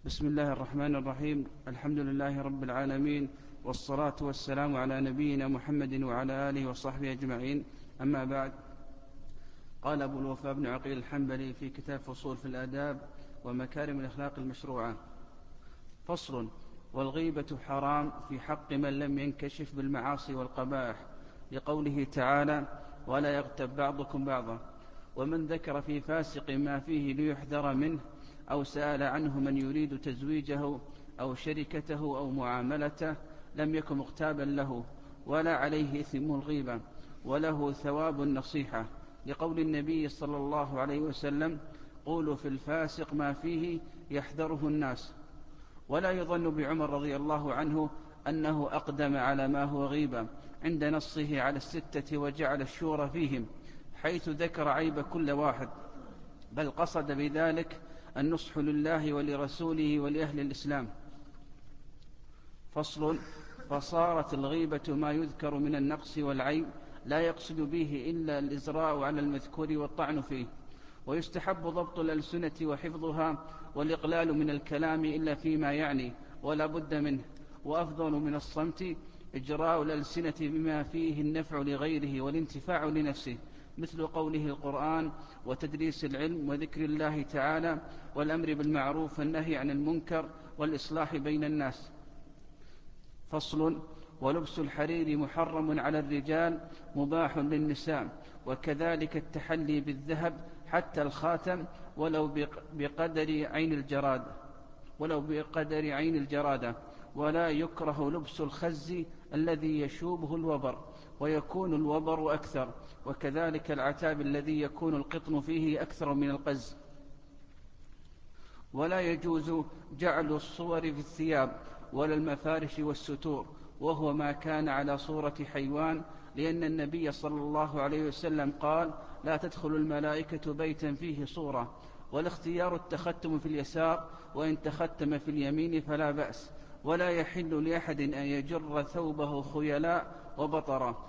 بسم الله الرحمن الرحيم. الحمد لله رب العالمين، والصلاة والسلام على نبينا محمد وعلى آله وصحبه أجمعين. أما بعد، قال أبو الوفاء بن عقيل الحنبلي في كتاب فصول في الآداب ومكارم الأخلاق المشروعة: فصل: والغيبة حرام في حق من لم ينكشف بالمعاصي والقبائح، لقوله تعالى: ولا يغتب بعضكم بعضا. ومن ذكر في فاسق ما فيه ليحذر منه، أو سأل عنه من يريد تزويجه أو شركته أو معاملته، لم يكن مغتابا له، ولا عليه إثم الغيبة، وله ثواب النصيحة، لقول النبي صلى الله عليه وسلم: قولوا في الفاسق ما فيه يحذره الناس. ولا يظن بعمر رضي الله عنه أنه أقدم على ما هو غيبة عند نصه على الستة وجعل الشورى فيهم، حيث ذكر عيب كل واحد، بل قصد بذلك النصح لله ولرسوله ولأهل الإسلام. فصل: فصارت الغيبة ما يذكر من النقص والعيب، لا يقصد به إلا الإزراء على المذكور والطعن فيه، ويستحب ضبط الألسنة وحفظها والإقلال من الكلام إلا فيما يعني ولا بد منه، وأفضل من الصمت إجراء الألسنة بما فيه النفع لغيره والانتفاع لنفسه، مثل قوله القرآن وتدريس العلم وذكر الله تعالى والأمر بالمعروف والنهي عن المنكر والإصلاح بين الناس. فصل: ولبس الحرير محرم على الرجال مباح للنساء، وكذلك التحلي بالذهب حتى الخاتم ولو بقدر عين الجرادة، ولا يكره لبس الخز الذي يشوبه الوبر ويكون الوبر أكثر، وكذلك العتاب الذي يكون القطن فيه أكثر من القز. ولا يجوز جعل الصور في الثياب ولا المفارش والستور، وهو ما كان على صورة حيوان، لأن النبي صلى الله عليه وسلم قال: لا تدخل الملائكة بيتا فيه صورة. والاختيار التختم في اليسار، وإن تختم في اليمين فلا بأس. ولا يحل لأحد أن يجر ثوبه خيلاء وبطرا.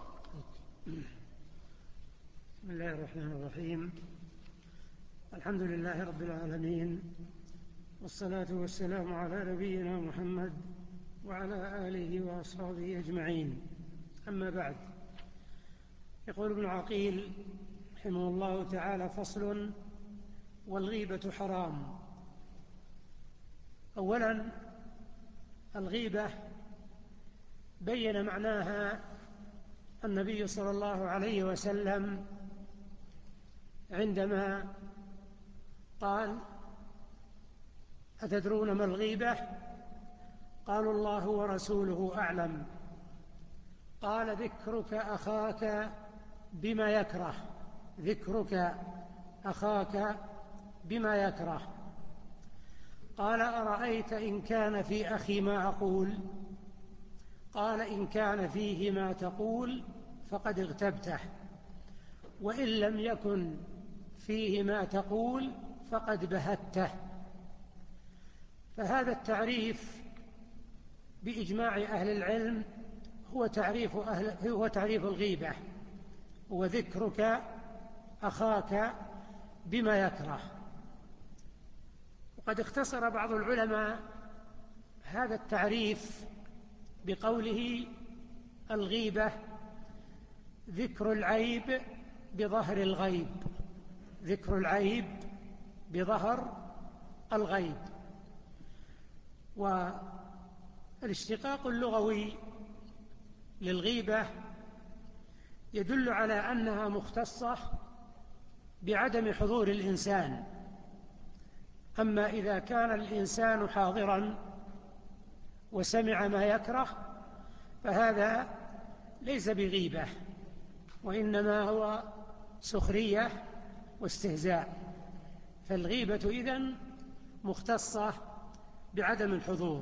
بسم الله الرحمن الرحيم. الحمد لله رب العالمين، والصلاة والسلام على نبينا محمد وعلى آله وأصحابه أجمعين. أما بعد، يقول ابن عقيل رحمه الله تعالى: فصل: والغيبة حرام. أولا، الغيبة بين معناها النبي صلى الله عليه وسلم عندما قال: أتدرون ما الغيبة؟ قالوا: الله ورسوله أعلم. قال: ذكرك أخاك بما يكره. ذكرك أخاك بما يكره. قال: أرأيت إن كان في أخي ما أقول؟ قال: إن كان فيه ما تقول فقد اغتبته، وإن لم يكن فيه ما تقول فقد بهته. فهذا التعريف بإجماع أهل العلم هو تعريف الغيبة، وذكرك أخاك بما يكره. وقد اختصر بعض العلماء هذا التعريف بقوله: الغيبة ذكر العيب بظهر الغيب. ذكر العيب بظهر الغيب. والاشتقاق اللغوي للغيبة يدل على أنها مختصة بعدم حضور الإنسان. أما إذا كان الإنسان حاضرا وسمع ما يكره فهذا ليس بغيبة، وإنما هو سخرية واستهزاء. فالغيبة إذن مختصة بعدم الحضور.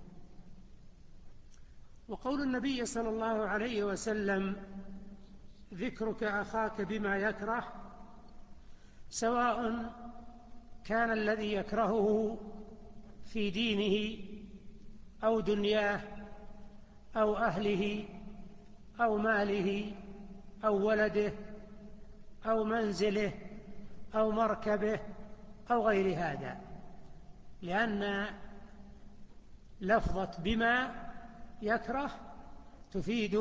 وقول النبي صلى الله عليه وسلم: ذكرك أخاك بما يكره، سواء كان الذي يكرهه في دينه أو دنياه أو أهله أو ماله أو ولده أو منزله أو مركبه أو غير هذا، لأن لفظة بما يكره تفيد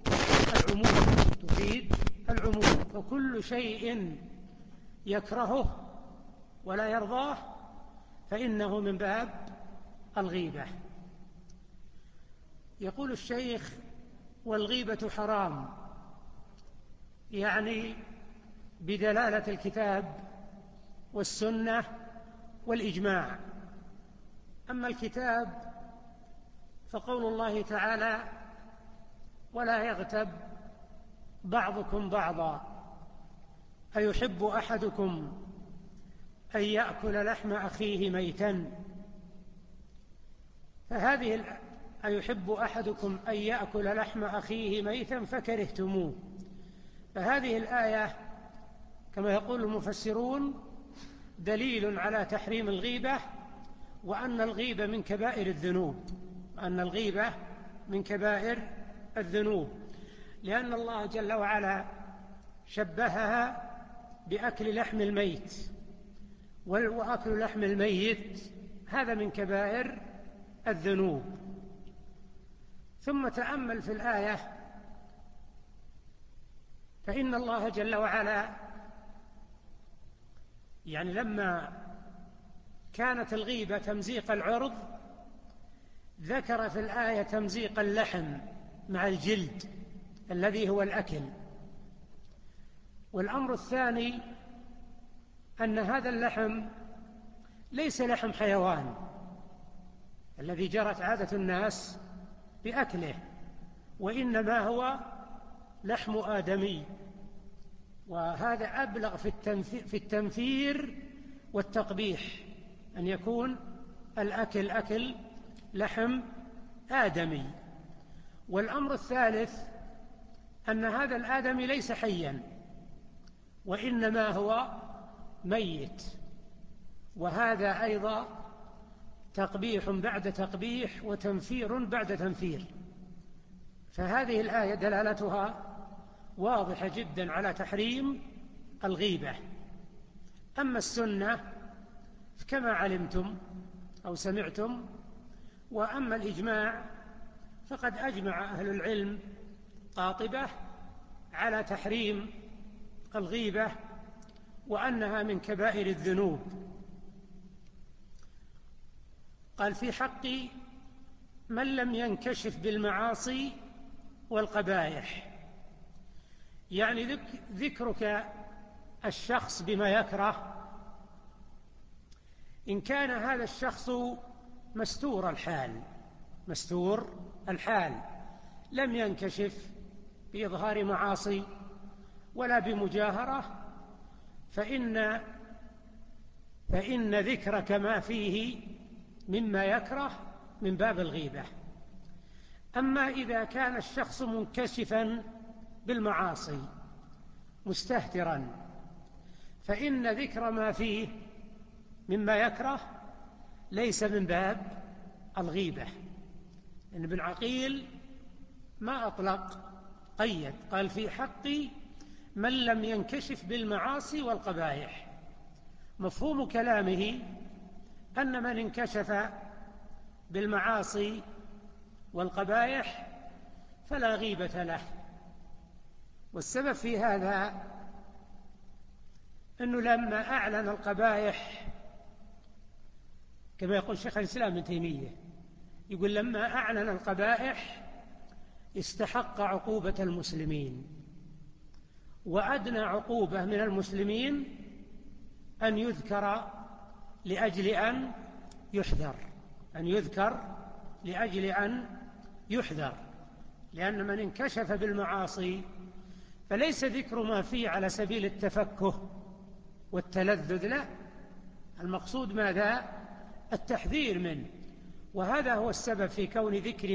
العموم، فكل شيء يكرهه ولا يرضاه فإنه من باب الغيبة. يقول الشيخ: والغيبة حرام، يعني بدلالة الكتاب والسنة والإجماع. أما الكتاب فقول الله تعالى: ولا يغتب بعضكم بعضا أيحب أحدكم أن يأكل لحم أخيه ميتا، أيحب أحدكم أن يأكل لحم أخيه ميتا فكرهتموه. فهذه الآية كما يقول المفسرون دليل على تحريم الغيبة، وأن الغيبة من كبائر الذنوب، لأن الله جل وعلا شبهها بأكل لحم الميت، وأكل لحم الميت هذا من كبائر الذنوب. ثم تأمل في الآية، فإن الله جل وعلا يعني لما كانت الغيبة تمزيق العرض ذكر في الآية تمزيق اللحم مع الجلد الذي هو الأكل. والأمر الثاني أن هذا اللحم ليس لحم حيوان الذي جرت عادة الناس بأكله، وإنما هو لحم آدمي، وهذا أبلغ في التنفير والتقبيح، أن يكون الأكل أكل لحم آدمي. والأمر الثالث أن هذا الآدمي ليس حيا وإنما هو ميت، وهذا أيضا تقبيح بعد تقبيح وتنفير بعد تنفير. فهذه الآية دلالتها واضحة جدا على تحريم الغيبة. أما السنة كما علمتم أو سمعتم، وأما الإجماع فقد أجمع أهل العلم قاطبة على تحريم الغيبة وأنها من كبائر الذنوب. قال: في حق من لم ينكشف بالمعاصي والقبائح، يعني ذكرك الشخص بما يكره إن كان هذا الشخص مستور الحال لم ينكشف بإظهار معاصي ولا بمجاهرة، فإن ذكرك ما فيه مما يكره من باب الغيبة. أما إذا كان الشخص منكشفا بالمعاصي مستهترا فإن ذكر ما فيه مما يكره ليس من باب الغيبة. إن ابن عقيل ما أطلق، قيد، قال: في حق من لم ينكشف بالمعاصي والقبائح. مفهوم كلامه أن من انكشف بالمعاصي والقبائح فلا غيبة له. والسبب في هذا أنه لما أعلن القبائح، كما يقول شيخ الإسلام ابن تيمية، يقول: لما أعلن القبائح استحق عقوبة المسلمين، وأدنى عقوبة من المسلمين أن يذكر لأجل أن يحذر، لأن من انكشف بالمعاصي فليس ذكر ما فيه على سبيل التفكه والتلذذ، لا، المقصود ماذا؟ التحذير منه. وهذا هو السبب في كون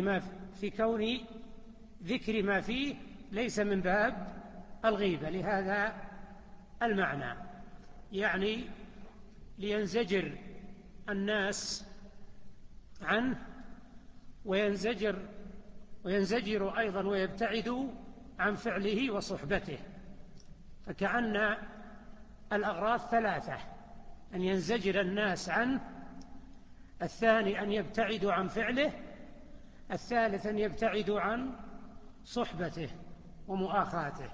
ذكر ما فيه ليس من باب الغيبة، لهذا المعنى، يعني لينزجر الناس عنه وينزجروا أيضا ويبتعدوا عن فعله وصحبته. فكأن الأغراض ثلاثة: أن ينزجر الناس عنه، الثاني أن يبتعدوا عن فعله، الثالث أن يبتعدوا عن صحبته ومؤاخاته.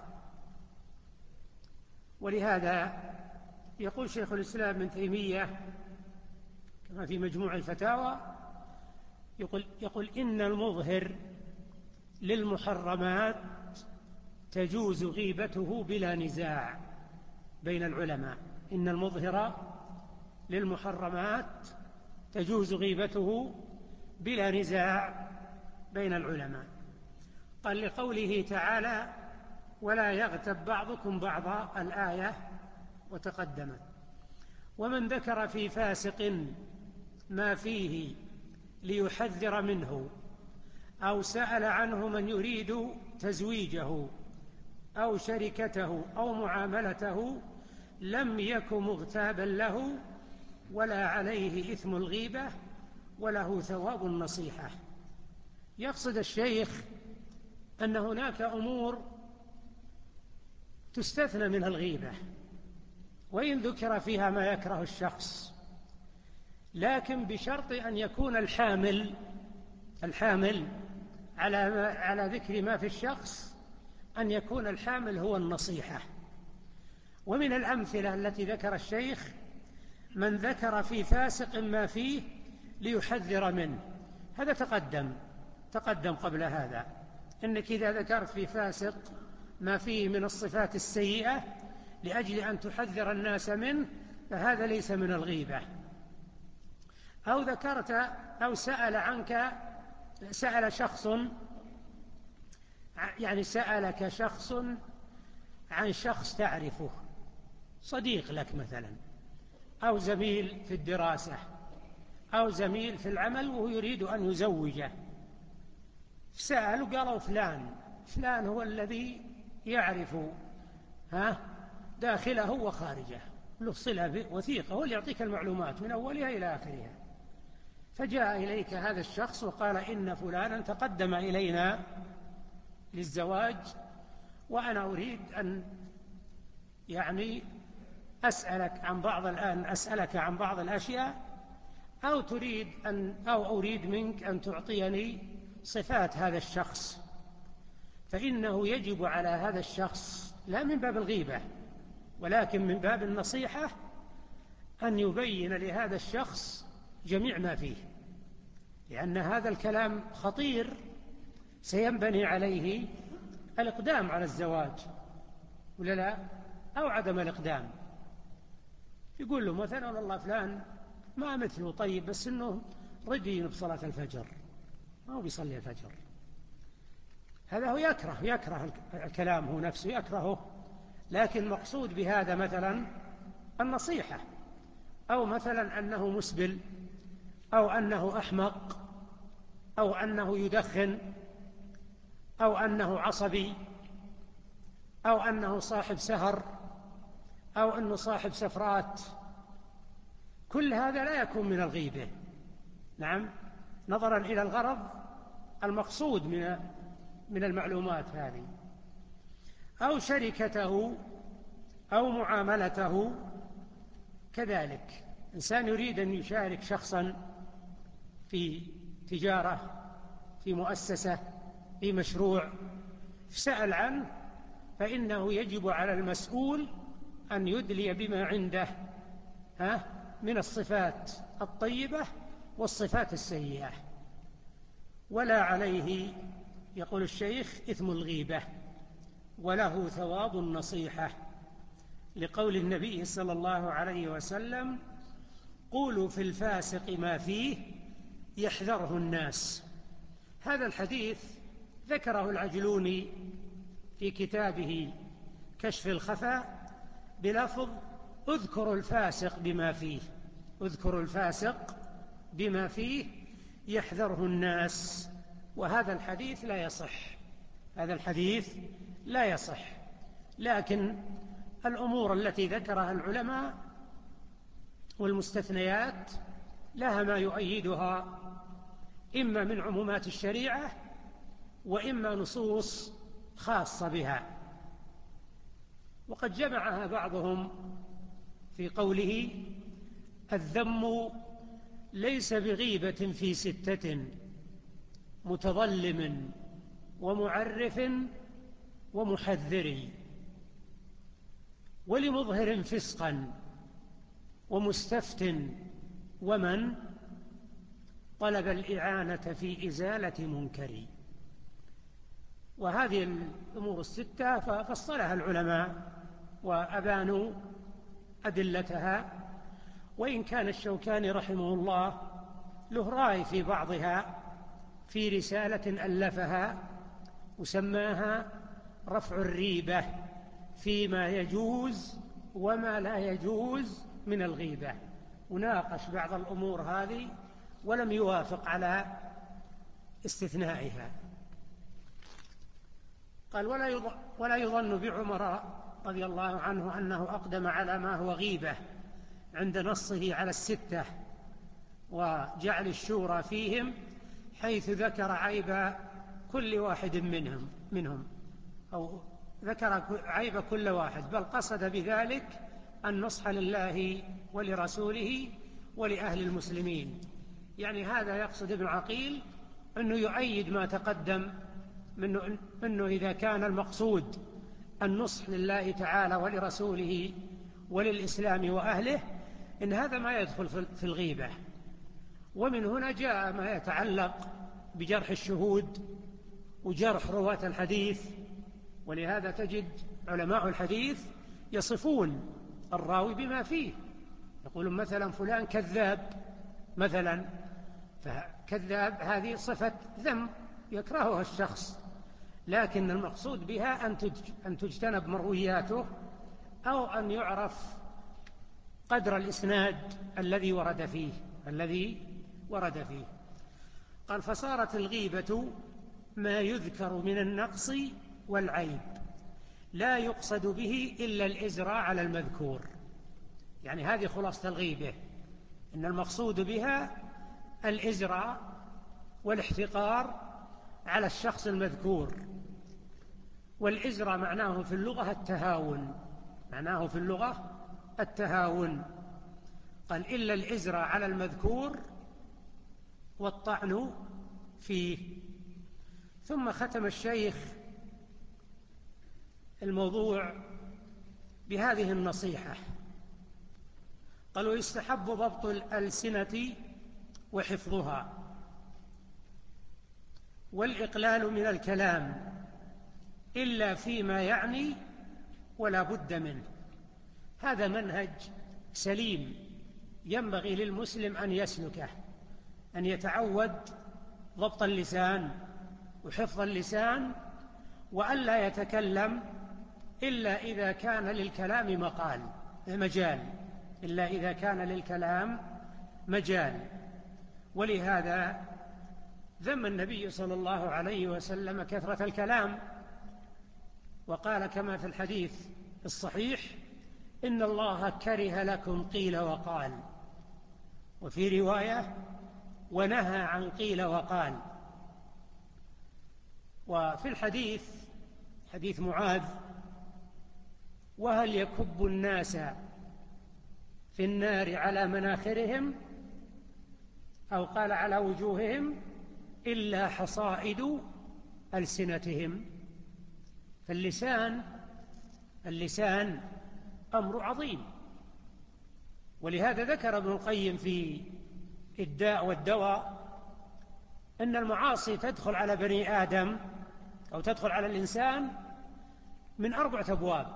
ولهذا يقول شيخ الإسلام ابن تيمية كما في مجموع الفتاوى، يقول إن المظهر للمحرمات تجوز غيبته بلا نزاع بين العلماء. إن المظهر للمحرمات تجوز غيبته بلا نزاع بين العلماء. قال لقوله تعالى ولا يغتب بعضكم بعضا، الآية وتقدمت. ومن ذكر في فاسق ما فيه ليحذر منه أو سأل عنه من يريد تزويجه أو شركته أو معاملته لم يك مغتابا له ولا عليه إثم الغيبة وله ثواب النصيحة. يقصد الشيخ أن هناك أمور تستثنى من الغيبة وإن ذكر فيها ما يكره الشخص، لكن بشرط أن يكون الحامل على ذكر ما في الشخص أن يكون الحامل هو النصيحة. ومن الأمثلة التي ذكر الشيخ من ذكر في فاسق ما فيه ليحذر منه، هذا تقدم قبل هذا، إنك إذا ذكرت في فاسق ما فيه من الصفات السيئة لأجل أن تحذر الناس منه فهذا ليس من الغيبة. أو ذكرت أو سألك شخص عن شخص تعرفه، صديق لك مثلا أو زميل في الدراسة أو زميل في العمل وهو يريد أن يزوجه، سأل وقالوا فلان هو الذي يعرف داخله وخارجه، له صلة وثيقة، هو اللي يعطيك المعلومات من أولها إلى آخرها. فجاء إليك هذا الشخص وقال إن فلانا تقدم إلينا للزواج وأنا أريد أن أسألك عن بعض الأشياء أو أريد منك أن تعطيني صفات هذا الشخص. فإنه يجب على هذا الشخص لا من باب الغيبة ولكن من باب النصيحة أن يبين لهذا الشخص جميع ما فيه، لأن هذا الكلام خطير سينبني عليه الإقدام على الزواج ولا لا، أو عدم الإقدام. يقول له مثلا والله فلان ما مثله طيب بس إنه ردي بصلاة الفجر، ما هو بيصلي الفجر، هذا هو يكره الكلام، هو نفسه يكرهه، لكن مقصود بهذا مثلا النصيحة، أو مثلا أنه مسبل أو أنه أحمق أو أنه يدخن أو أنه عصبي أو أنه صاحب سهر أو أنه صاحب سفرات، كل هذا لا يكون من الغيبة، نعم، نظرا إلى الغرض المقصود من المعلومات هذه. أو شركته أو معاملته كذلك، إنسان يريد أن يشارك شخصا في تجارة، في مؤسسة، في مشروع، سأل عنه، فإنه يجب على المسؤول أن يدلي بما عنده من الصفات الطيبة والصفات السيئة، ولا عليه، يقول الشيخ، إثم الغيبة وله ثواب النصيحة، لقول النبي صلى الله عليه وسلم قولوا في الفاسق ما فيه يحذره الناس. هذا الحديث ذكره العجلوني في كتابه كشف الخفاء بلفظ اذكروا الفاسق بما فيه يحذره الناس، وهذا الحديث لا يصح. لكن الأمور التي ذكرها العلماء والمستثنيات لها ما يؤيدها، إما من عمومات الشريعة وإما نصوص خاصة بها. وقد جمعها بعضهم في قوله الذم ليس بغيبة في 6 متظلم ومعرف ومحذر ولمظهر فسقا ومستفت ومن طلب الإعانة في إزالة منكر. وهذه الأمور 6 ففصلها العلماء وأبانوا أدلتها، وإن كان الشوكاني رحمه الله له رأي في بعضها في رسالة ألفها وسماها رفع الريبة فيما يجوز وما لا يجوز من الغيبة، وناقش بعض الأمور هذه ولم يوافق على استثنائها. قال: ولا يظن بعمر رضي الله عنه أنه أقدم على ما هو غيبة عند نصه على 6 وجعل الشورى فيهم، حيث ذكر عيب كل واحد منهم أو ذكر عيب كل واحد، بل قصد بذلك النصح لله ولرسوله ولأهل المسلمين. يعني هذا يقصد ابن عقيل أنه يؤيد ما تقدم منه إذا كان المقصود النصح لله تعالى ولرسوله وللإسلام وأهله، إن هذا ما يدخل في الغيبة. ومن هنا جاء ما يتعلق بجرح الشهود وجرح رواة الحديث، ولهذا تجد علماء الحديث يصفون الراوي بما فيه، يقولون مثلا فلان كذاب مثلا، فكذاب هذه صفة ذم يكرهها الشخص، لكن المقصود بها أن تجتنب مروياته أو أن يعرف قدر الإسناد الذي ورد فيه. قال: فصارت الغيبة ما يذكر من النقص والعيب لا يقصد به إلا الإزراء على المذكور. يعني هذه خلاصة الغيبة، إن المقصود بها الإزراء والاحتقار على الشخص المذكور. والإزراء معناه في اللغة التهاون، قال: إلا الإزراء على المذكور والطعن فيه. ثم ختم الشيخ الموضوع بهذه النصيحة، قال: ويستحب ضبط الألسنة وحفظها والإقلال من الكلام إلا فيما يعني ولا بد منه. هذا منهج سليم ينبغي للمسلم أن يسلكه، أن يتعود ضبط اللسان وحفظ اللسان، وألا يتكلم إلا إذا كان للكلام مجال. ولهذا ذم النبي صلى الله عليه وسلم كثرة الكلام، وقال كما في الحديث الصحيح: إن الله كره لكم قيل وقال، وفي رواية: ونهى عن قيل وقال. وفي الحديث حديث معاذ: وهل يكب الناس في النار على مناخرهم، أو قال على وجوههم، إلا حصائد ألسنتهم. فاللسان أمر عظيم، ولهذا ذكر ابن القيم في الداء والدواء أن المعاصي تدخل على بني آدم أو تدخل على الإنسان من 4 أبواب: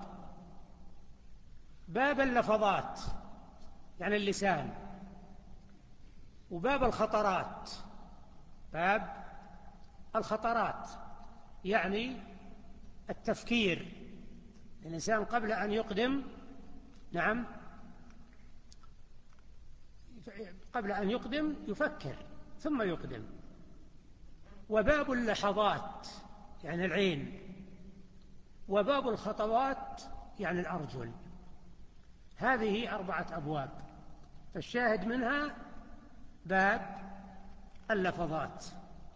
باب اللفظات يعني اللسان، وباب الخطرات يعني التفكير. الإنسان قبل أن يقدم يفكر ثم يقدم. وباب اللحظات يعني العين، وباب الخطوات يعني الأرجل. هذه 4 أبواب، فالشاهد منها باب اللفظات.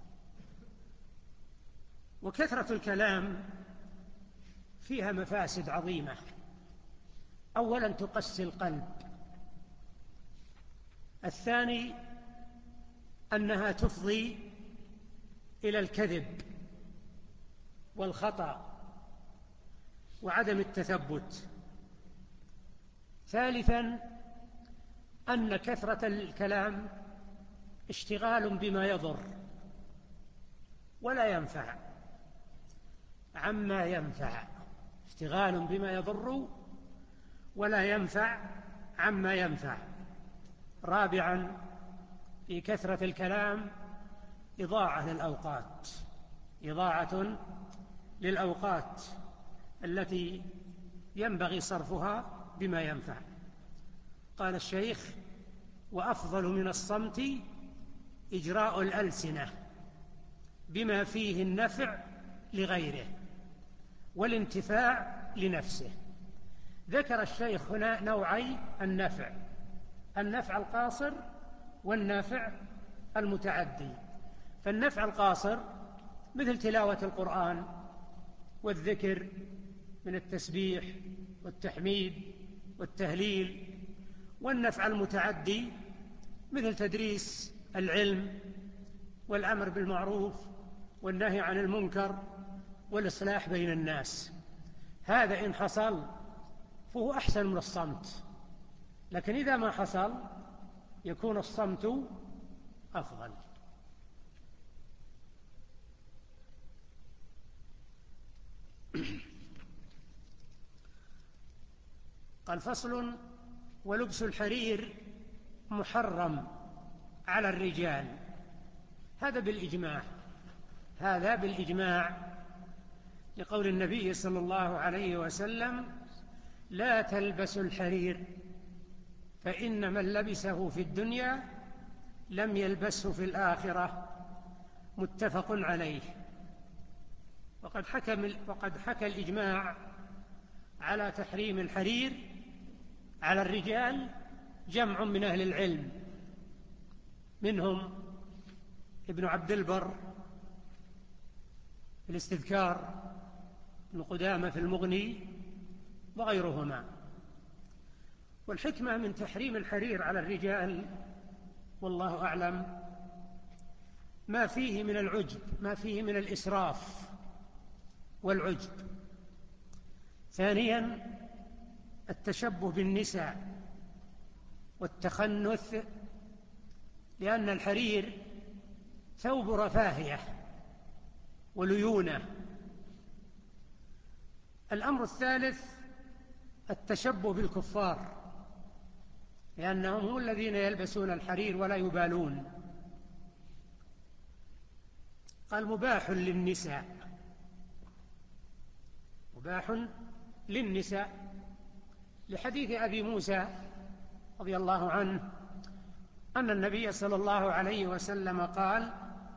وكثرة الكلام فيها مفاسد عظيمة. أولا تقسي القلب، الثاني أنها تفضي إلى الكذب والخطأ وعدم التثبت. ثالثا أن كثرة الكلام اشتغال بما يضر ولا ينفع عما ينفع، اشتغال بما يضر ولا ينفع عما ينفع. رابعا في كثرة الكلام إضاعة للأوقات التي ينبغي صرفها بما ينفع. قال الشيخ: وأفضل من الصمت إجراء الألسنة بما فيه النفع لغيره والانتفاع لنفسه. ذكر الشيخ هنا نوعي النفع القاصر والنفع المتعدي. فالنفع القاصر مثل تلاوة القرآن والذكر من التسبيح والتحميد والتهليل. والنفع المتعدي مثل تدريس العلم والأمر بالمعروف والنهي عن المنكر والإصلاح بين الناس. هذا إن حصل فهو أحسن من الصمت، لكن إذا ما حصل يكون الصمت أفضل. قال: فصل: ولبس الحرير محرم على الرجال. هذا بالإجماع لقول النبي صلى الله عليه وسلم: لا تلبسوا الحرير فإن من لبسه في الدنيا لم يلبسه في الآخرة. متفق عليه. وقد حكى الإجماع على تحريم الحرير على الرجال جمع من أهل العلم، منهم ابن عبد البر في الاستذكار، ابن قدامة في المغني، وغيرهما. والحكمة من تحريم الحرير على الرجال والله أعلم ما فيه من العجب، ما فيه من الإسراف والعجب. ثانيا التشبه بالنساء والتخنث، لأن الحرير ثوب رفاهية وليونة. الأمر الثالث التشبه بالكفار، لأنهم هم الذين يلبسون الحرير ولا يبالون. قال: مباح للنساء لحديث أبي موسى رضي الله عنه أن النبي صلى الله عليه وسلم قال: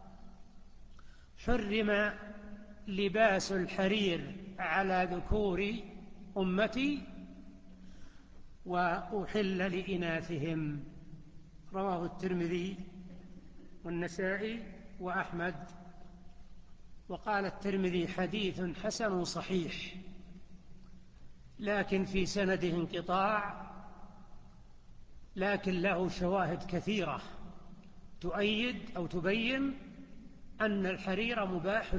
حرم لباس الحرير على ذكور أمتي وأحل لإناثهم. رواه الترمذي والنسائي وأحمد. وقال الترمذي: حديث حسن صحيح، لكن في سنده انقطاع، لكن له شواهد كثيرة تؤيد أو تبين أن الحرير مباح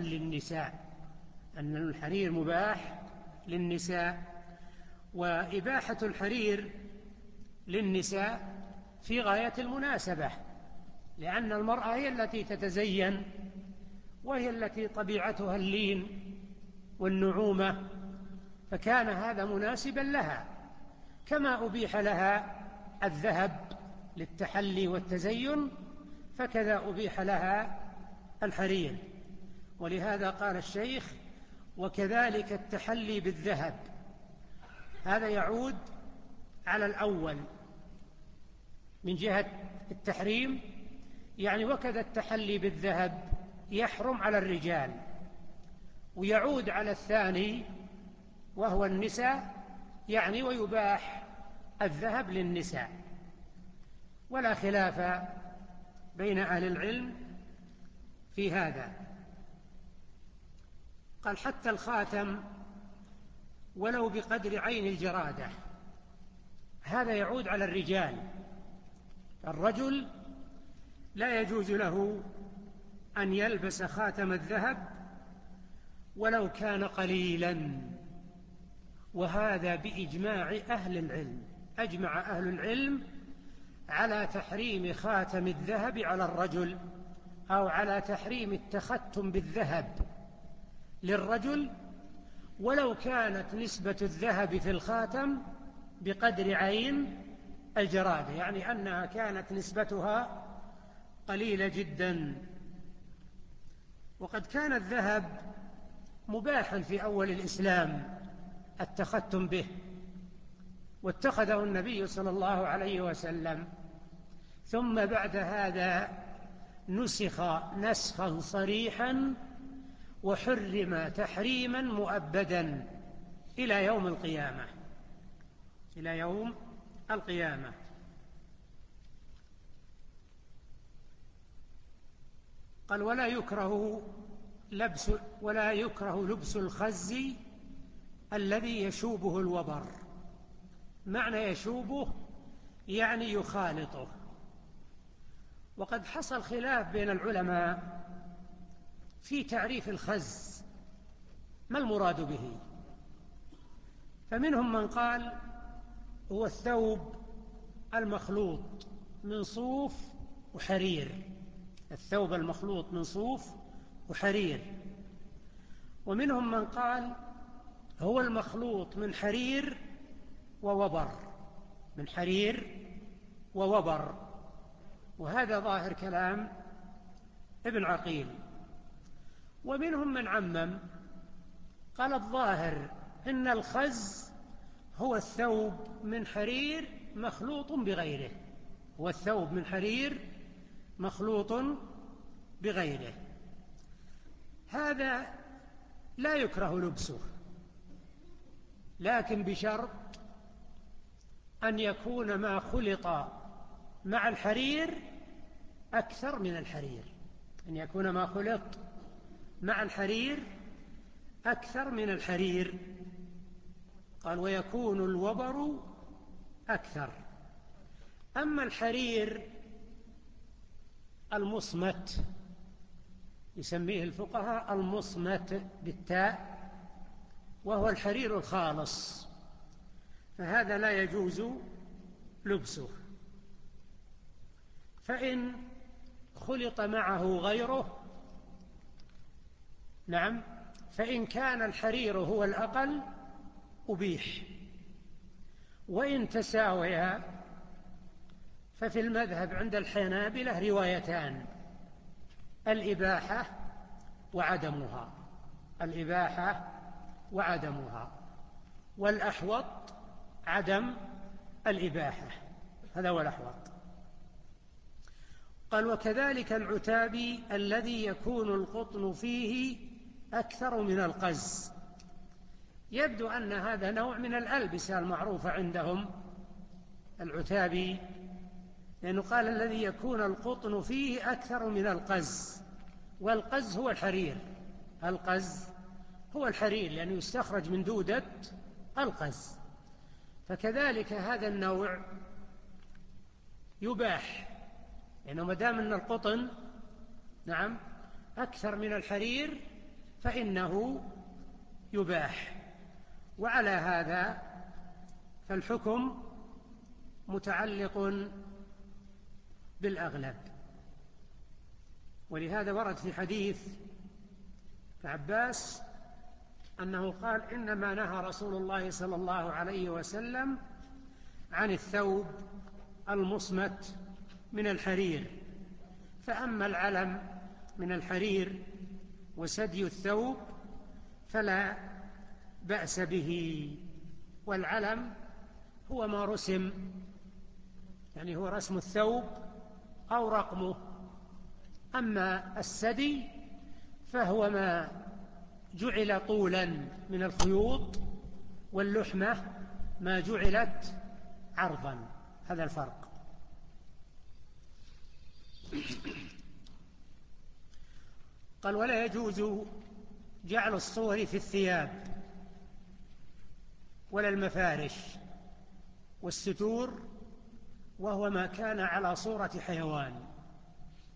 للنساء، وإباحة الحرير للنساء في غاية المناسبة، لأن المرأة هي التي تتزين، وهي التي طبيعتها اللين والنعومة، فكان هذا مناسبا لها، كما أبيح لها الذهب للتحلي والتزين فكذا أبيح لها الحرير. ولهذا قال الشيخ: وكذلك التحلي بالذهب. هذا يعود على الأول من جهة التحريم، يعني وكذا التحلي بالذهب يحرم على الرجال، ويعود على الثاني وهو النساء، يعني ويباح الذهب للنساء. ولا خلاف بين أهل العلم في هذا. قال: حتى الخاتم ولو بقدر عين الجرادة. هذا يعود على الرجال. الرجل لا يجوز له أن يلبس خاتم الذهب ولو كان قليلا، وهذا بإجماع أهل العلم. أجمع أهل العلم على تحريم خاتم الذهب على الرجل، أو على تحريم التختم بالذهب للرجل ولو كانت نسبة الذهب في الخاتم بقدر عين الجرادة، يعني أنها كانت نسبتها قليلة جدا. وقد كان الذهب مباحا في أول الإسلام التختم به، واتخذه النبي صلى الله عليه وسلم، ثم بعد هذا نسخ نسخا صريحا وحرم تحريما مؤبدا إلى يوم القيامة، إلى يوم القيامة. قال ولا يكره لبس الخز الذي يشوبه الوبر. معنى يشوبه يعني يخالطه. وقد حصل خلاف بين العلماء في تعريف الخز، ما المراد به؟ فمنهم من قال هو الثوب المخلوط من صوف وحرير، الثوب المخلوط من صوف وحرير. ومنهم من قال هو المخلوط من حرير ووبر، من حرير ووبر، وهذا ظاهر كلام ابن عقيل. ومنهم من عمم قال الظاهر إن الخز هو الثوب من حرير مخلوط بغيره، هو الثوب من حرير مخلوط بغيره. هذا لا يكره لبسه، لكن بشرط أن يكون ما خلط مع الحرير أكثر من الحرير، أن يكون ما خلط مع الحرير أكثر من الحرير. قال ويكون الوبر أكثر. أما الحرير المصمت، يسميه الفقهاء المصمت بالتاء، وهو الحرير الخالص، فهذا لا يجوز لبسه. فإن خلط معه غيره، نعم، فإن كان الحرير هو الأقل أبيح، وإن تساويا ففي المذهب عند الحنابلة روايتان: الإباحة وعدمها، الإباحة وعدمها، والأحوط عدم الإباحة، هذا هو الأحوط. قال وكذلك العتابي الذي يكون القطن فيه أكثر من القز. يبدو أن هذا نوع من الألبسة المعروفة عندهم، العتابي، لأنه قال الذي يكون القطن فيه أكثر من القز، والقز هو الحرير، القز هو الحرير لأنه يستخرج من دودة القز. فكذلك هذا النوع يباح، لأنه ما دام أن القطن، نعم، أكثر من الحرير فإنه يباح. وعلى هذا فالحكم متعلق بالأغلب. ولهذا ورد في حديث عباس أنه قال إنما نهى رسول الله صلى الله عليه وسلم عن الثوب المصمت من الحرير، فأما العلم من الحرير وسدي الثوب فلا بأس به. والعلم هو ما رسم، يعني هو رسم الثوب أو رقمه. أما السدي فهو ما جعل طولا من الخيوط، واللحمة ما جعلت عرضا، هذا الفرق. قال ولا يجوز جعل الصور في الثياب ولا المفارش والستور، وهو ما كان على صورة حيوان.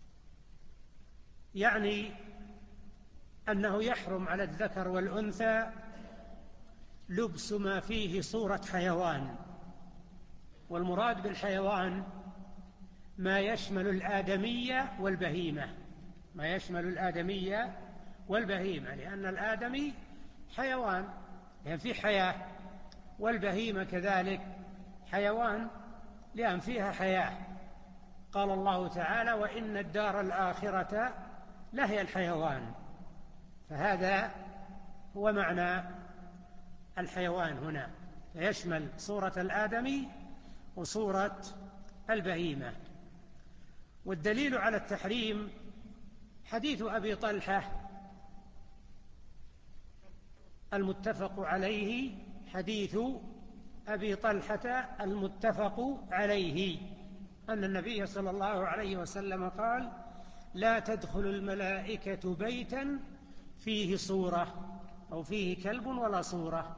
يعني أنه يحرم على الذكر والأنثى لبس ما فيه صورة حيوان، والمراد بالحيوان ما يشمل الآدمية والبهيمة، ما يشمل الآدمية والبهيمة، لأن الآدمي حيوان لأن فيه حياة، والبهيمة كذلك حيوان لأن فيها حياة. قال الله تعالى: وإن الدار الآخرة لهي الحيوان. فهذا هو معنى الحيوان هنا، يشمل صورة الآدمي وصورة البهيمة. والدليل على التحريم حديث أبي طلحة المتفق عليه، حديث أبي طلحة المتفق عليه أن النبي صلى الله عليه وسلم قال: لا تدخل الملائكة بيتا فيه صورة أو فيه كلب ولا صورة،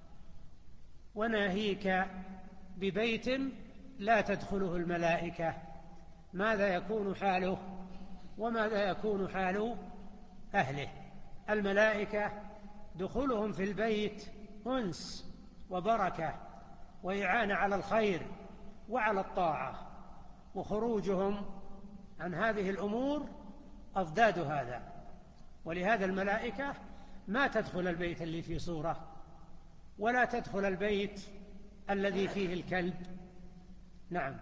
وناهيك ببيت لا تدخله الملائكة. ماذا يكون حاله وماذا يكون حال أهله؟ الملائكة دخولهم في البيت أنس وبركة وإعانة على الخير وعلى الطاعة، وخروجهم عن هذه الأمور أضداد هذا. ولهذا الملائكة ما تدخل البيت اللي فيه صورة، ولا تدخل البيت الذي فيه الكلب. نعم.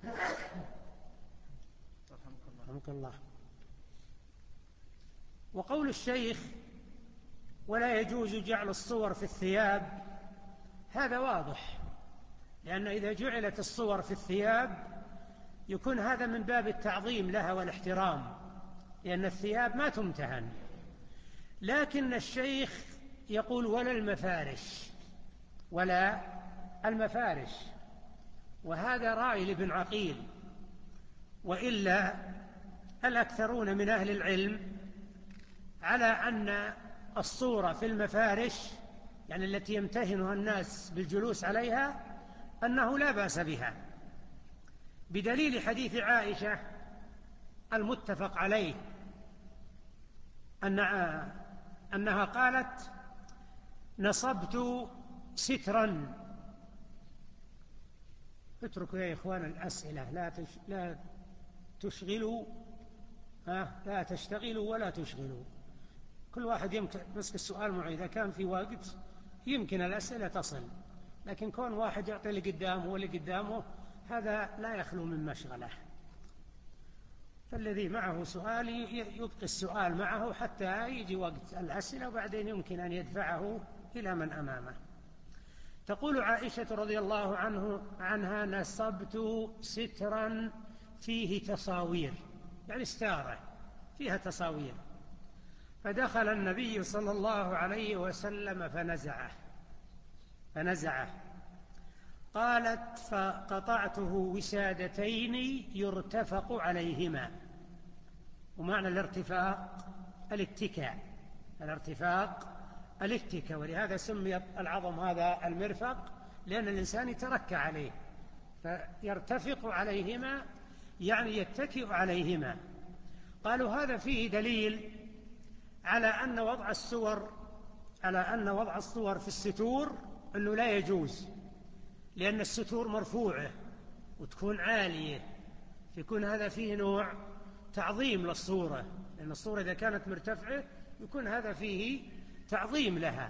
رحمك الله. وقول الشيخ: ولا يجوز جعل الصور في الثياب، هذا واضح، لأن إذا جعلت الصور في الثياب يكون هذا من باب التعظيم لها والاحترام، لأن الثياب ما تمتهن. لكن الشيخ يقول: ولا المفارش، ولا المفارش، وهذا رأي لابن عقيل. وإلا الأكثرون من أهل العلم على أن الصورة في المفارش، يعني التي يمتهنها الناس بالجلوس عليها، أنه لا بأس بها، بدليل حديث عائشة المتفق عليه أنها قالت: نصبت سترا. اتركوا يا إخوان الأسئلة، لا تشغلوا، لا تشتغلوا ولا تشغلوا. كل واحد يمكن مسك السؤال معه، إذا كان في وقت يمكن الأسئلة تصل، لكن كون واحد يعطي اللي قدامه واللي قدامه هذا لا يخلو من مشغلة. فالذي معه سؤال يبقي السؤال معه حتى يجي وقت الأسئلة، وبعدين يمكن أن يدفعه إلى من أمامه. تقول عائشة رضي الله عنها: نصبت سترا فيه تصاوير، يعني ستارة فيها تصاوير، فدخل النبي صلى الله عليه وسلم فنزعه. قالت: فقطعته وسادتين يرتفق عليهما. ومعنى الارتفاق الاتكاء، ولهذا سمي العظم هذا المرفق، لأن الإنسان يتركع عليه، فيرتفق عليهما يعني يتكئ عليهما. قالوا: هذا فيه دليل على أن وضع الصور في الستور أنه لا يجوز، لأن الستور مرفوعة وتكون عالية، يكون هذا فيه نوع تعظيم للصورة، لأن الصورة إذا كانت مرتفعة يكون هذا فيه تعظيم لها،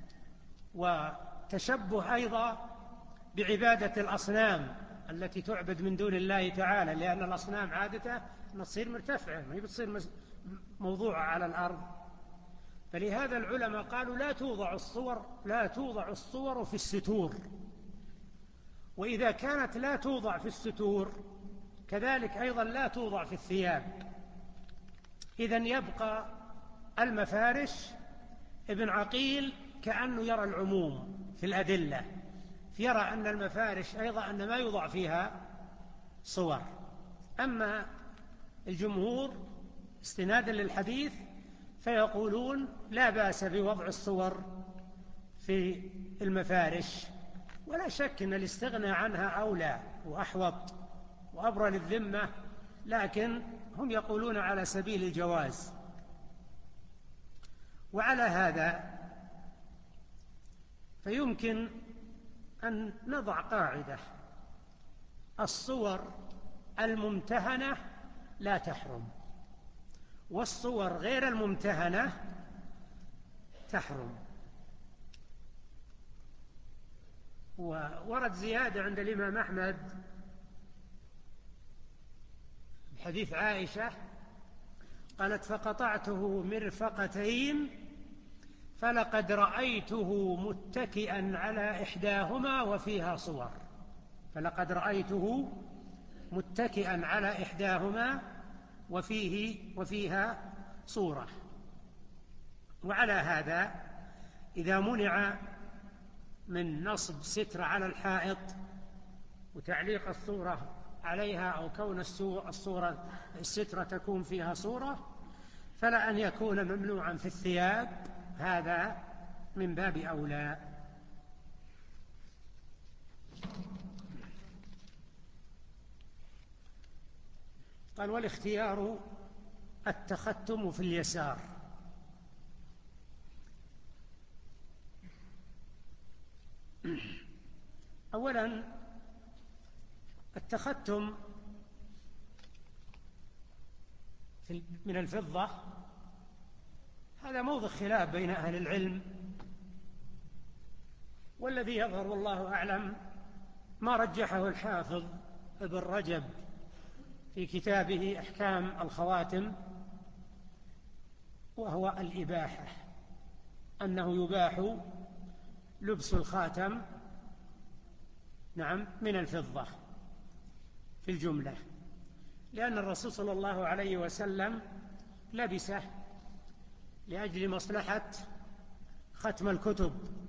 وتشبه أيضا بعبادة الأصنام التي تعبد من دون الله تعالى، لأن الأصنام عادة تصير مرتفعة، ما هي بتصير موضوعة على الأرض. فلهذا العلماء قالوا: لا توضع الصور في الستور. وإذا كانت لا توضع في الستور كذلك أيضا لا توضع في الثياب. إذن يبقى المفارش. ابن عقيل كأنه يرى العموم في الأدلة، يرى أن المفارش أيضا أن ما يوضع فيها صور. أما الجمهور استنادا للحديث فيقولون: لا بأس بوضع الصور في المفارش. ولا شك أن الاستغناء عنها أولى وأحوط وأبرى للذمة لكن هم يقولون على سبيل الجواز. وعلى هذا فيمكن أن نضع قاعدة: الصور الممتهنة لا تحرم، والصور غير الممتهنة تحرم. وورد زيادة عند الإمام أحمد حديث عائشة قالت: فقطعته مرفقتين فلقد رأيته متكئا على إحداهما وفيها صور. فلقد رأيته متكئا على إحداهما وفيها صورة. وعلى هذا إذا منع من نصب ستر على الحائط وتعليق الصورة عليها، أو كون السترة تكون فيها صورة، فلا أن يكون ممنوعا في الثياب، هذا من باب أولى. قال: والاختيار التختم في اليسار. أولا، التختم من الفضة هذا موضع خلاف بين أهل العلم، والذي يظهر والله أعلم ما رجحه الحافظ ابن رجب في كتابه أحكام الخواتم، وهو الإباحة، أنه يباح لبس الخاتم من الفضة في الجملة، لأن الرسول صلى الله عليه وسلم لبسه لأجل مصلحة ختم الكتب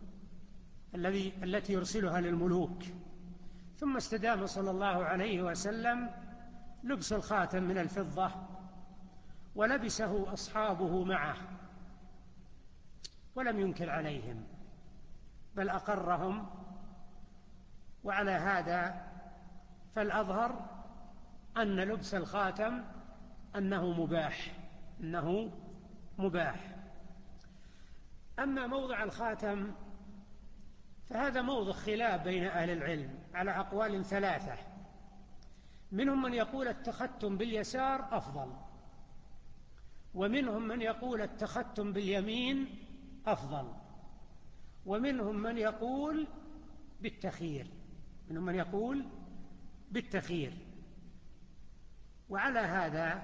التي يرسلها للملوك، ثم استدام صلى الله عليه وسلم لبس الخاتم من الفضة، ولبسه أصحابه معه ولم ينكر عليهم بل أقرهم. وعلى هذا فالأظهر أن لبس الخاتم أنه مباح. أما موضع الخاتم فهذا موضع خلاف بين أهل العلم على أقوال ثلاثة. منهم من يقول التختم باليسار أفضل، ومنهم من يقول التختم باليمين أفضل، ومنهم من يقول بالتخيير. وعلى هذا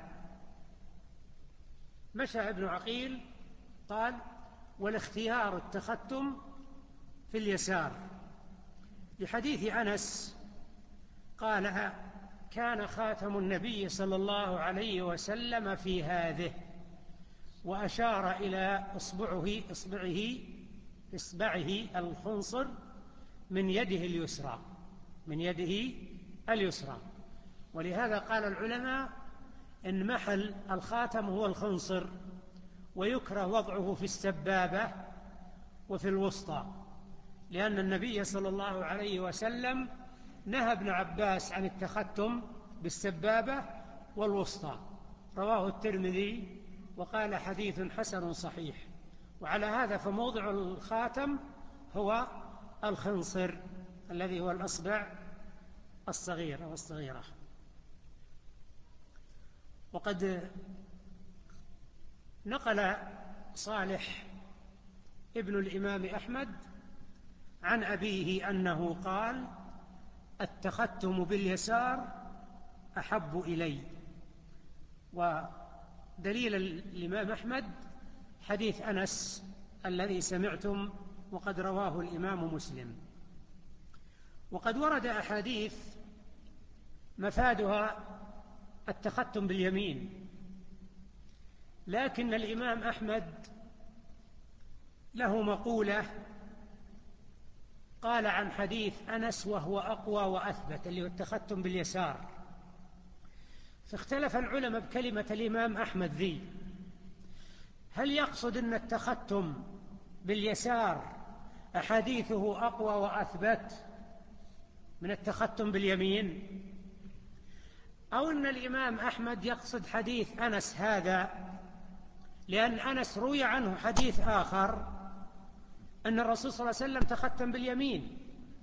مشى ابن عقيل قال: والاختيار التختم في اليسار، لحديث أنس قال: كان خاتم النبي صلى الله عليه وسلم في هذه، وأشار إلى إصبعه الخنصر من يده اليسرى. ولهذا قال العلماء إن محل الخاتم هو الخنصر، ويكره وضعه في السبابة وفي الوسطى، لأن النبي صلى الله عليه وسلم نهى ابن عباس عن التختم بالسبابة والوسطى، رواه الترمذي وقال: حديث حسن صحيح. وعلى هذا فموضع الخاتم هو الخنصر الذي هو الأصبع الصغيرة. وقد نقل صالح ابن الإمام أحمد عن أبيه أنه قال: التختم باليسار أحب إلي. ودليل الإمام أحمد حديث أنس الذي سمعتم، وقد رواه الإمام مسلم. وقد ورد أحاديث مفادها التختم باليمين، لكن الإمام أحمد له مقولة قال عن حديث أنس وهو أقوى وأثبت، اللي هو التختم باليسار. فاختلف العلماء بكلمة الإمام أحمد ذي، هل يقصد أن التختم باليسار أحاديثه أقوى وأثبت من التختم باليمين، أو أن الإمام أحمد يقصد حديث أنس هذا، لأن أنس روي عنه حديث آخر أن الرسول صلى الله عليه وسلم تختم باليمين،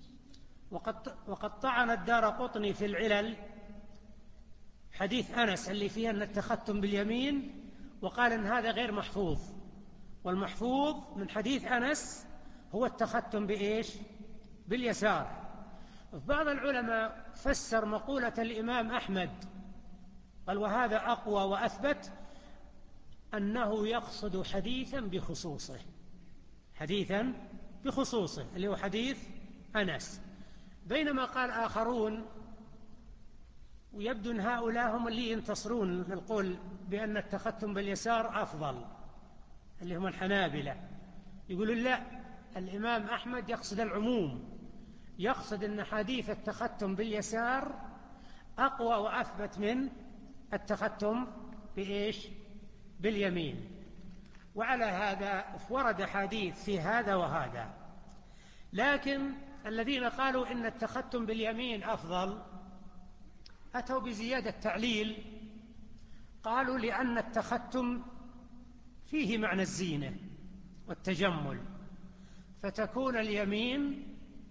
وقد طعن الدارقطني في العلل حديث أنس اللي فيه أن التختم باليمين، وقال أن هذا غير محفوظ، والمحفوظ من حديث أنس هو التختم بإيش؟ باليسار. بعض العلماء فسر مقولة الإمام أحمد قال وهذا أقوى وأثبت أنه يقصد حديثا بخصوصه، حديثا بخصوصه اللي هو حديث أنس، بينما قال آخرون، ويبدو أن هؤلاء هم اللي ينتصرون للقول بأن التختم باليسار أفضل، اللي هم الحنابلة، يقولون لا، الإمام أحمد يقصد العموم، يقصد أن حديث التختم باليسار أقوى وأثبت من التختم بإيش؟ باليمين. وعلى هذا ورد حديث في هذا وهذا، لكن الذين قالوا إن التختم باليمين أفضل أتوا بزيادة تعليل، قالوا لأن التختم فيه معنى الزينة والتجمل، فتكون اليمين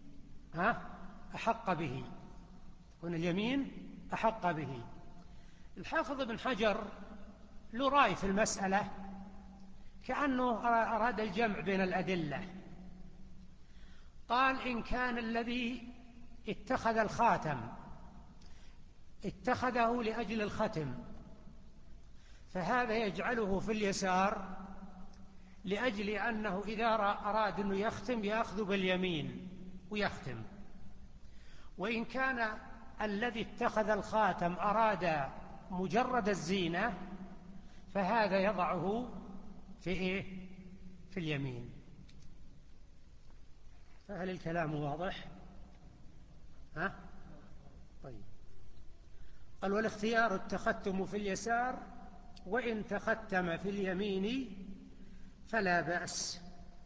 أحق به، تكون اليمين أحق به. الحافظ ابن حجر له رأي في المسألة، كأنه أراد الجمع بين الأدلة، قال إن كان الذي اتخذ الخاتم اتخذه لأجل الختم فهذا يجعله في اليسار لأجل أنه إذا أراد أنه يختم يأخذ باليمين ويختم، وإن كان الذي اتخذ الخاتم أراد مجرد الزينة فهذا يضعه في إيه؟ في اليمين. فهل الكلام واضح؟ طيب. قال والاختيار التختم في اليسار، وإن تختم في اليمين فلا بأس،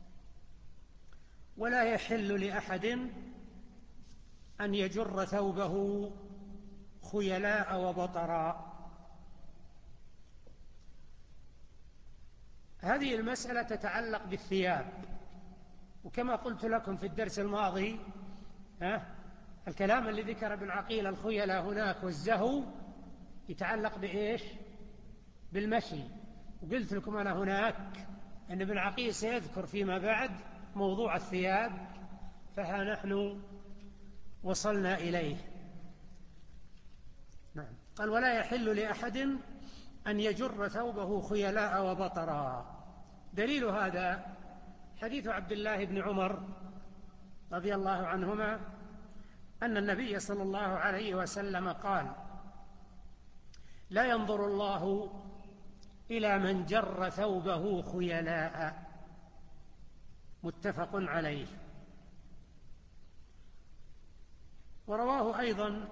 ولا يحل لأحد أن يجر ثوبه خيلاء وبطراء. هذه المسألة تتعلق بالثياب، وكما قلت لكم في الدرس الماضي الكلام اللي ذكر ابن عقيل الخيلاء هناك والزهو يتعلق بإيش؟ بالمشي، وقلت لكم أنا هناك أن ابن عقيل سيذكر فيما بعد موضوع الثياب، فها نحن وصلنا إليه. نعم. قال ولا يحل لأحد أن يجر ثوبه خيلاء وبطرا. دليل هذا حديث عبد الله بن عمر رضي الله عنهما أن النبي صلى الله عليه وسلم قال لا ينظر الله إلى من جر ثوبه خيلاء، متفق عليه. ورواه أيضا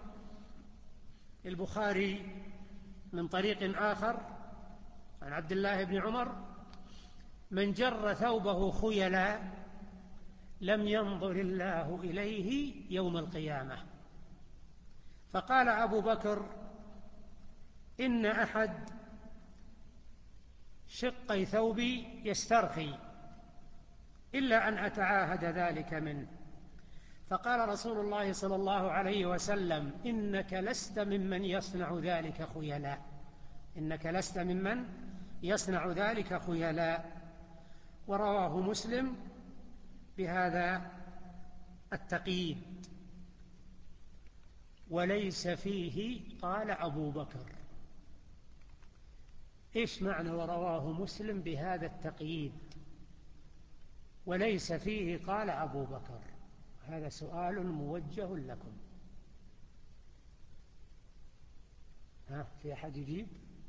البخاري من طريق آخر عن عبد الله بن عمر من جر ثوبه خيلاء لم ينظر الله إليه يوم القيامة. فقال أبو بكر إن أحد شقي ثوبي يسترخي إلا أن أتعاهد ذلك منه. فقال رسول الله صلى الله عليه وسلم إنك لست ممن يصنع ذلك خيلاء، إنك لست ممن يصنع ذلك خيلاء. ورواه مسلم بهذا التقييد وليس فيه قال أبو بكر. إيش معنى ورواه مسلم بهذا التقييد وليس فيه قال أبو بكر؟ هذا سؤال موجه لكم. في أحد يجيب؟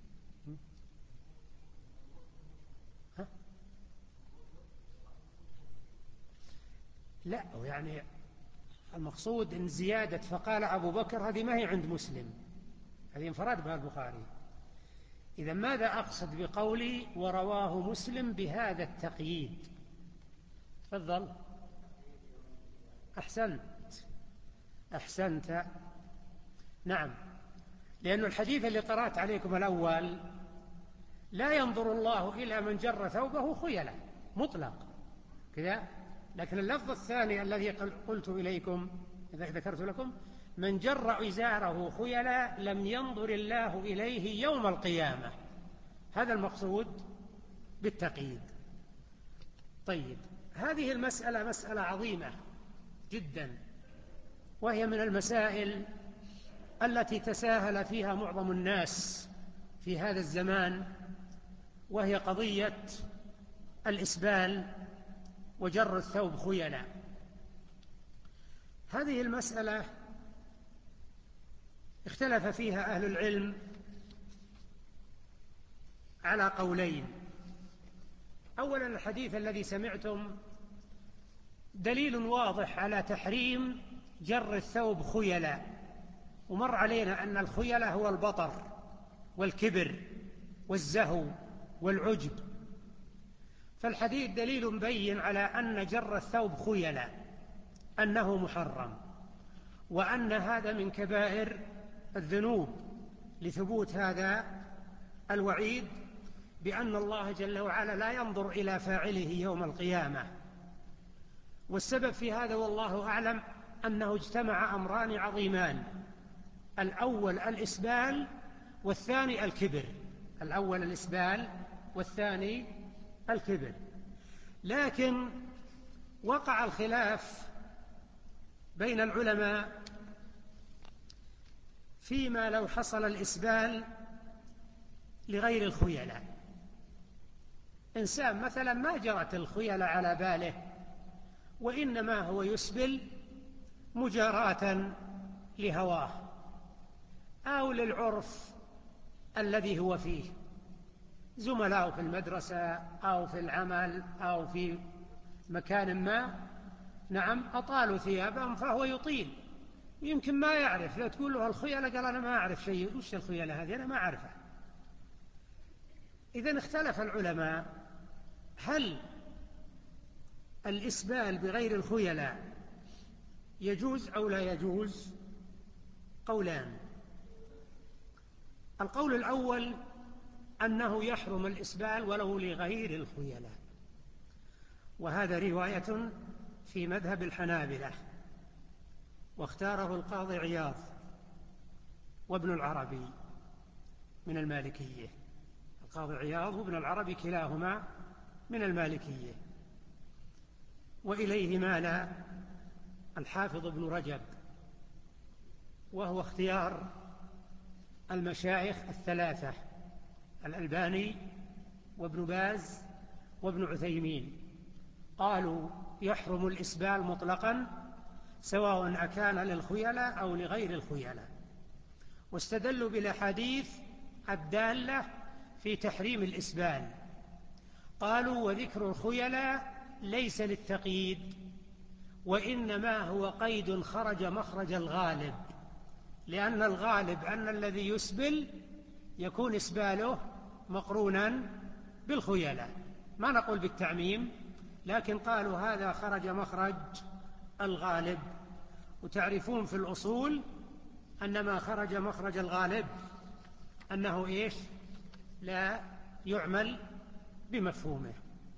لا، يعني المقصود إن زيادة فقال أبو بكر هذه ما هي عند مسلم، هذه انفراد بها البخاري. إذا ماذا أقصد بقولي ورواه مسلم بهذا التقييد؟ تفضل. أحسنت. نعم، لأن الحديث اللي قرأت عليكم الأول لا ينظر الله إلى من جر ثوبه خيلا مطلق كذا، لكن اللفظ الثاني الذي قلت إليكم إذا ذكرت لكم من جر إزاره خيلا لم ينظر الله إليه يوم القيامة، هذا المقصود بالتقييد. طيب، هذه المسألة مسألة عظيمة جدا، وهي من المسائل التي تساهل فيها معظم الناس في هذا الزمان، وهي قضية الإسبال وجر الثوب خيلا. هذه المسألة اختلف فيها أهل العلم على قولين. أولا، الحديث الذي سمعتم دليل واضح على تحريم جر الثوب خيلا، ومر علينا أن الخيلا هو البطر والكبر والزهو والعجب، فالحديث دليل بين على أن جر الثوب خيلا أنه محرم، وأن هذا من كبائر الذنوب، لثبوت هذا الوعيد بأن الله جل وعلا لا ينظر إلى فاعله يوم القيامة. والسبب في هذا والله أعلم أنه اجتمع أمران عظيمان: الأول الإسبال والثاني الكبر. الأول الإسبال والثاني الكبر. لكن وقع الخلاف بين العلماء فيما لو حصل الإسبال لغير الخيلاء. إنسان مثلا ما جرت الخيلاء على باله، وإنما هو يسبل مجاراة لهواه أو للعرف الذي هو فيه، زملاء في المدرسة أو في العمل أو في مكان ما، نعم، أطالوا ثيابهم فهو يطيل، يمكن ما يعرف. لا تقول له الخيلاء، قال أنا ما أعرف شيء، وش الخيلاء هذه؟ أنا ما أعرفها. إذن اختلف العلماء: هل الإسبال بغير الخيلاء يجوز أو لا يجوز؟ قولان. القول الأول أنه يحرم الإسبال ولو لغير الخيلاء، وهذا رواية في مذهب الحنابلة، واختاره القاضي عياض وابن العربي من المالكية. القاضي عياض وابن العربي كلاهما من المالكية، وإليه مال الحافظ ابن رجب، وهو اختيار المشايخ الثلاثة: الألباني وابن باز وابن عثيمين. قالوا يحرم الإسبال مطلقا سواء أكان للخيلاء أو لغير الخيلاء، واستدلوا بالأحاديث الدالة في تحريم الإسبال. قالوا وذكر الخيلاء ليس للتقييد، وإنما هو قيد خرج مخرج الغالب، لأن الغالب أن الذي يسبل يكون إسباله مقرونا بالخيلاء، ما نقول بالتعميم، لكن قالوا هذا خرج مخرج الغالب. وتعرفون في الأصول أن ما خرج مخرج الغالب أنه إيش؟ لا يعمل بمفهومه.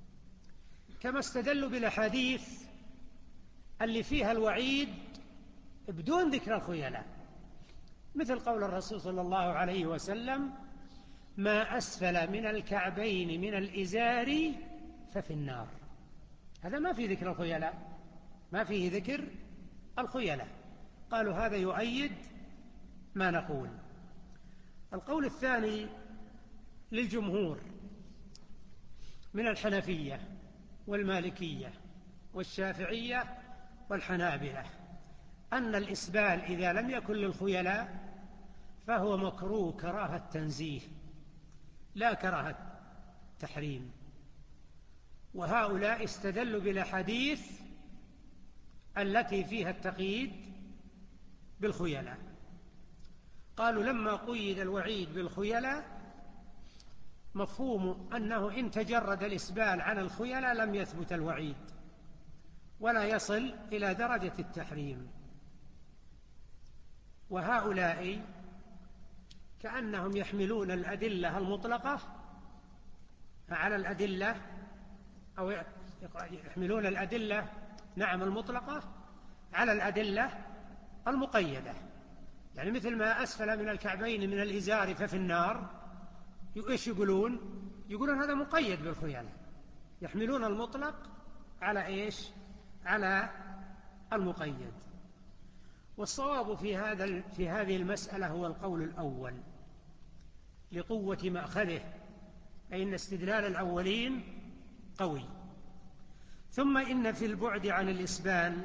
كما استدلوا بالأحاديث اللي فيها الوعيد بدون ذكر الخيلاء، مثل قول الرسول صلى الله عليه وسلم: ما أسفل من الكعبين من الإزار ففي النار. هذا ما فيه ذكر الخيلاء، ما فيه ذكر الخيلاء. قالوا هذا يؤيد ما نقول. القول الثاني للجمهور من الحنفية والمالكية والشافعية والحنابلة أن الإسبال إذا لم يكن للخيلاء فهو مكروه كراهة تنزيه لا كراهة تحريم. وهؤلاء استدلوا بالأحاديث التي فيها التقييد بالخيلاء. قالوا لما قيد الوعيد بالخيلاء مفهوم أنه إن تجرد الإسبال عن الخيلاء لم يثبت الوعيد ولا يصل إلى درجة التحريم. وهؤلاء كأنهم يحملون الأدلة المطلقة على الأدلة، أو يحملون الأدلة نعم المطلقة على الأدلة المقيدة. يعني مثل ما أسفل من الكعبين من الإزار ففي النار، إيش يقولون؟ يقولون هذا مقيد بالخيانة، يحملون المطلق على إيش؟ على المقيد. والصواب في هذه المسألة هو القول الأول لقوة مأخذه، أي أن استدلال الأولين قوي. ثم إن في البعد عن الإسبال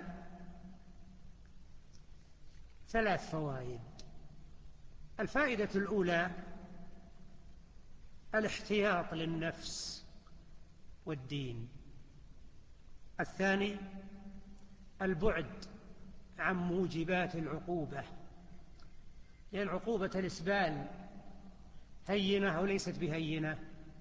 3 فوائد. الفائدة الأولى الاحتياط للنفس والدين. الثاني البعد عن موجبات العقوبة، لأن عقوبة الإسبال هينة أو ليست بهينة؟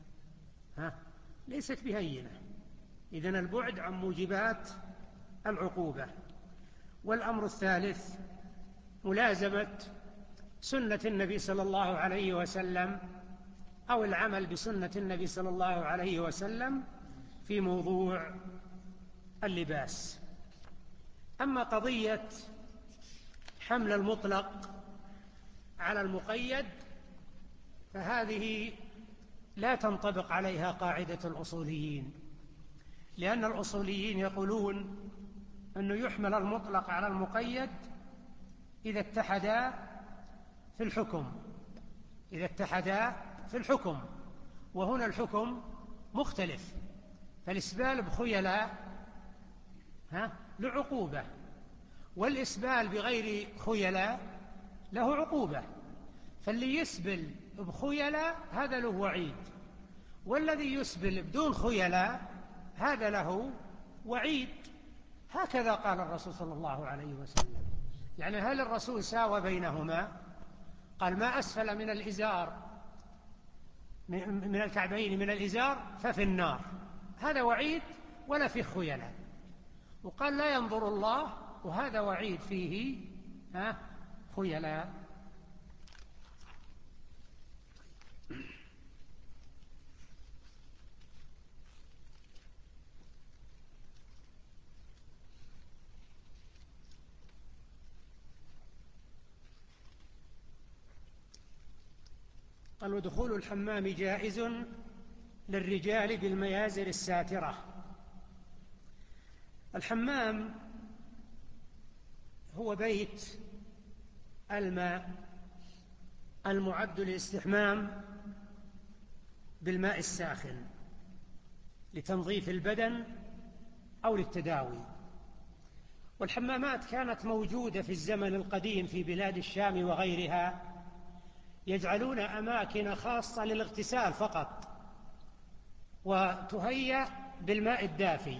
ليست بهينة. إذن البعد عن موجبات العقوبة. والأمر الثالث ملازمة سنة النبي صلى الله عليه وسلم، أو العمل بسنة النبي صلى الله عليه وسلم في موضوع اللباس. أما قضية حمل المطلق على المقيد فهذه لا تنطبق عليها قاعدة الأصوليين، لأن الأصوليين يقولون أنه يحمل المطلق على المقيد إذا اتحدا في الحكم، إذا اتحدا في الحكم، وهنا الحكم مختلف. فالإسبال بخيلاء لعقوبة، والإسبال بغير خيلاء له عقوبة. فاللي يسبل بخيلاء هذا له وعيد، والذي يسبل بدون خيلاء هذا له وعيد. هكذا قال الرسول صلى الله عليه وسلم. يعني هل الرسول ساوى بينهما؟ قال ما أسفل من الإزار من الكعبين من الإزار ففي النار، هذا وعيد ولا فيه خيلاء. وقال لا ينظر الله، وهذا وعيد فيه خيلاء. قال ودخول الحمام جائز للرجال بالميازر الساترة. الحمام هو بيت الماء المعد للاستحمام بالماء الساخن لتنظيف البدن أو للتداوي. والحمامات كانت موجودة في الزمن القديم في بلاد الشام وغيرها، يجعلون أماكن خاصة للاغتسال فقط، وتهيأ بالماء الدافي.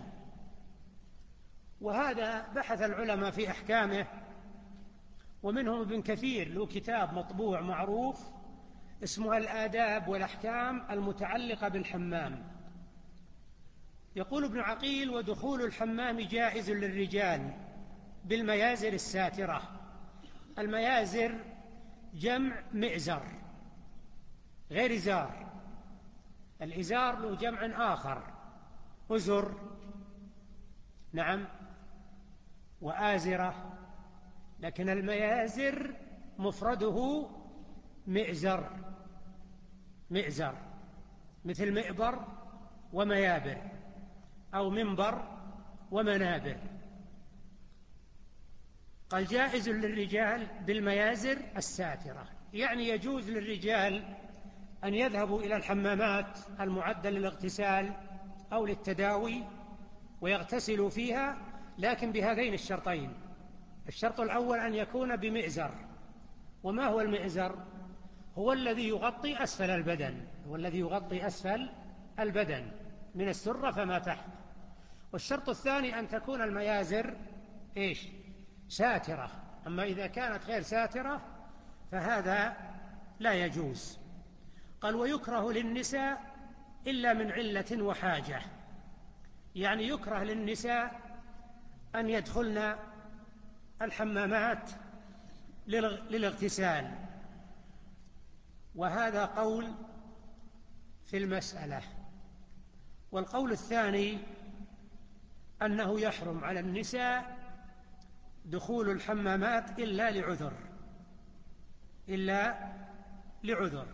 وهذا بحث العلماء في أحكامه، ومنهم ابن كثير له كتاب مطبوع معروف اسمه الآداب والأحكام المتعلقة بالحمام. يقول ابن عقيل ودخول الحمام جائز للرجال بالميازر الساترة. الميازر جمع مئزر غير إزار. الإزار له جمع آخر، أزر نعم وآزرة، لكن الميازر مفرده مئزر. مئزر مثل مئبر وميابر، أو منبر ومنابر. قال جائز للرجال بالميازر الساترة، يعني يجوز للرجال أن يذهبوا إلى الحمامات المعدة للاغتسال أو للتداوي ويغتسلوا فيها، لكن بهذين الشرطين. الشرط الأول أن يكون بمئزر. وما هو المئزر؟ هو الذي يغطي أسفل البدن، هو الذي يغطي أسفل البدن من السرة فما تحت. والشرط الثاني أن تكون الميازر ساترة. أما إذا كانت غير ساترة فهذا لا يجوز. قال ويكره للنساء إلا من علة وحاجة، يعني يكره للنساء أن يدخلن الحمامات للاغتسال وهذا قول في المسألة. والقول الثاني أنه يحرم على النساء دخول الحمامات إلا لعذر.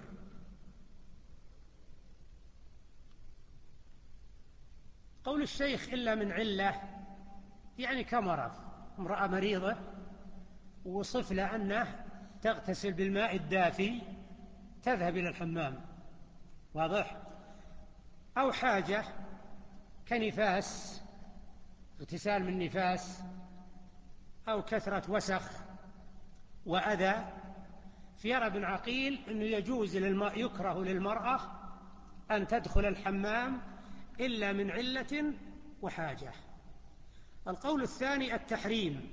قول الشيخ إلا من علة يعني كمرض، امرأة مريضة ووصف لها أنه تغتسل بالماء الدافي تذهب إلى الحمام، واضح؟ أو حاجة كنفاس، اغتسال من نفاس، أو كثرة وسخ وأذى، فيرى ابن عقيل أنه يكره للمرأة أن تدخل الحمام إلا من علة وحاجة. القول الثاني التحريم،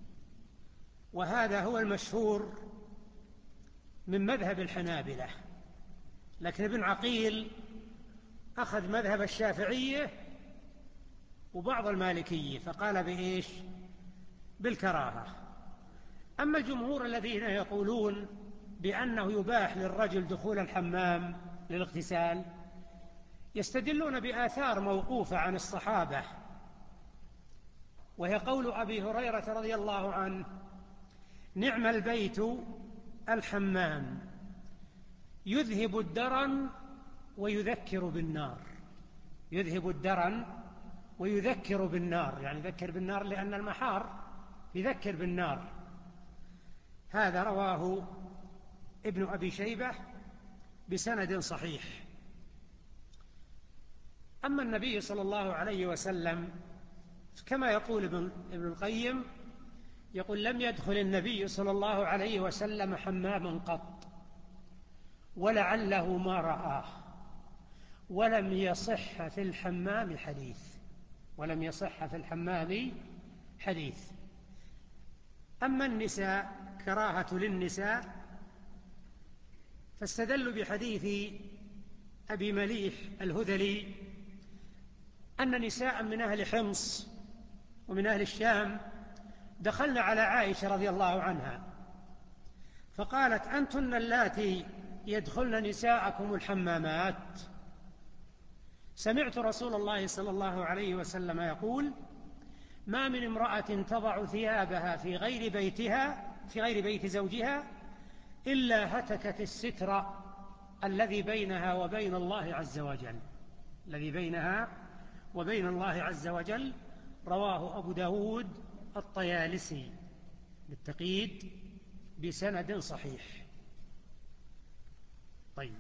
وهذا هو المشهور من مذهب الحنابلة، لكن ابن عقيل أخذ مذهب الشافعية وبعض المالكية فقال بإيش؟ بالكراهة. أما الجمهور الذين يقولون بأنه يباح للرجل دخول الحمام للاغتسال يستدلون بآثار موقوفة عن الصحابة، وهي قول أبي هريرة رضي الله عنه: نعم البيت الحمام يذهب الدرن ويذكر بالنار. يذهب الدرن ويذكر بالنار، يعني يذكر بالنار لأن المحار يذكر بالنار. هذا رواه ابن أبي شيبة بسند صحيح. أما النبي صلى الله عليه وسلم كما يقول ابن القيم، يقول: لم يدخل النبي صلى الله عليه وسلم حماما قط ولعله ما رآه، ولم يصح في الحمام حديث. أما النساء، كراهة للنساء، فاستدلوا بحديث أبي مليح الهذلي أن نساء من أهل حمص ومن أهل الشام دخلن على عائشة رضي الله عنها فقالت: أنتن اللاتي يدخلن نساءكم الحمامات؟ سمعت رسول الله صلى الله عليه وسلم يقول: ما من امرأة تضع ثيابها في غير بيت زوجها إلا هتكت الستر الذي بينها وبين الله عز وجل. رواه أبو داود الطيالسي بالتقييد بسند صحيح. طيب،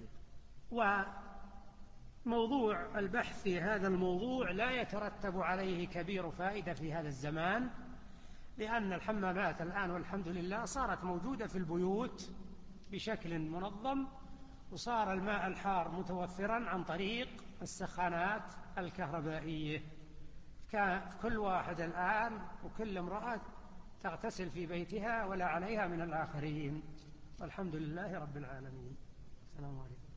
وموضوع البحث في هذا الموضوع لا يترتب عليه كبير فائدة في هذا الزمان، لأن الحمامات الآن والحمد لله صارت موجودة في البيوت بشكل منظم، وصار الماء الحار متوفرا عن طريق السخانات الكهربائية. كل واحد الآن وكل امرأة تغتسل في بيتها ولا عليها من الآخرين، والحمد لله رب العالمين. السلام عليكم.